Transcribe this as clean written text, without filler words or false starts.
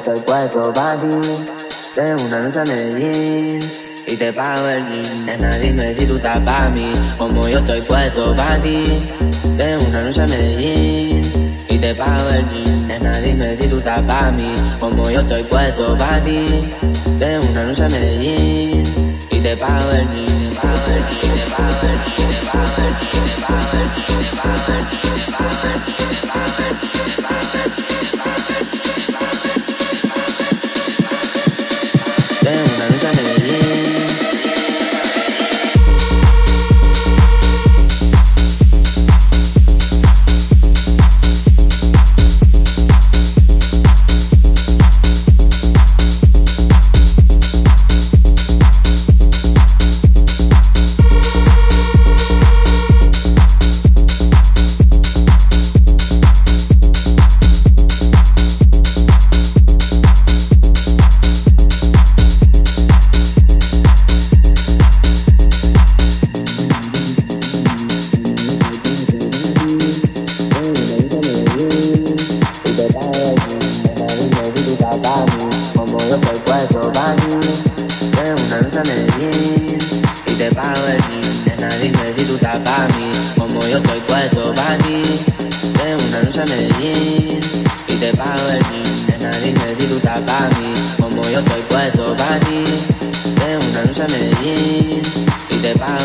estoy puesto pa' ti. Tengo una noche a Medellín y te pago el gym. Nena, dime si tú estás pa' mí, como yo estoy puesto pa' ti. Tengo una noche a Medellín y te pago el gym. Nena, dime si tú estás pa' mí, como yo estoy puesto pa' ti. Tengo una noche a Medellín y te pago el gym. Te pago el gym, te pago el gym, te pago el gym, te pago el gym, te pago el gym, te pago el gym, te pago el gym, te pago el gym, te pago el gym, te pago el gym, te pago el gym. Tengo una noche a Medellín. Como yo estoy puesto pa' ti. Tengo una noche a Medellín y te pago el gym. Nena, dime si tú estás pa' mí, como yo estoy puesto pa' ti. Tengo una noche a Medellín y te pago el gym. Nena, dime si tú estás pa' mí, como yo estoy puesto pa' ti. Tengo una noche a Medellín y te pago